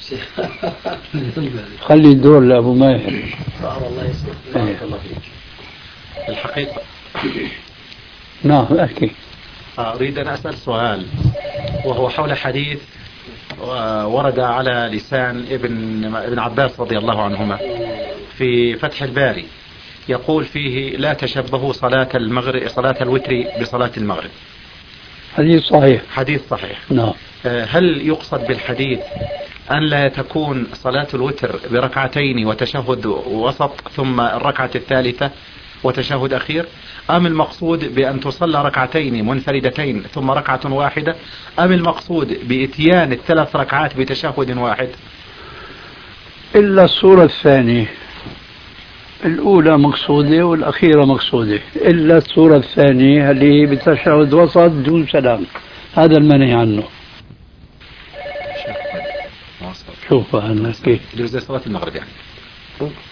خلي الدور لأبو ماهر. الله يسلمك. بارك الله فيك. الحقيقة نعم أحكي. أريد أن أسأل سؤال، وهو حول حديث ورد على لسان ابن عباس رضي الله عنهما في فتح الباري، يقول فيه: لا تشبهوا صلاة الوتر بصلاة المغرب. حديث صحيح. حديث صحيح. نعم. هل يقصد بالحديث أن لا تكون صلاة الوتر بركعتين وتشهد وسط ثم الركعة الثالثة وتشهد أخير، أم المقصود بأن تصلى ركعتين منفردتين ثم ركعة واحدة، أم المقصود بإتيان الثلاث ركعات بتشهد واحد؟ إلا الصورة الثانية، الأولى مقصودة والأخيرة مقصودة، إلا الصورة الثانية اللي بتشهد وسط دون سلام، هذا المنهي عنه. شوف أنا كيف زي صلاة المغرب يعني.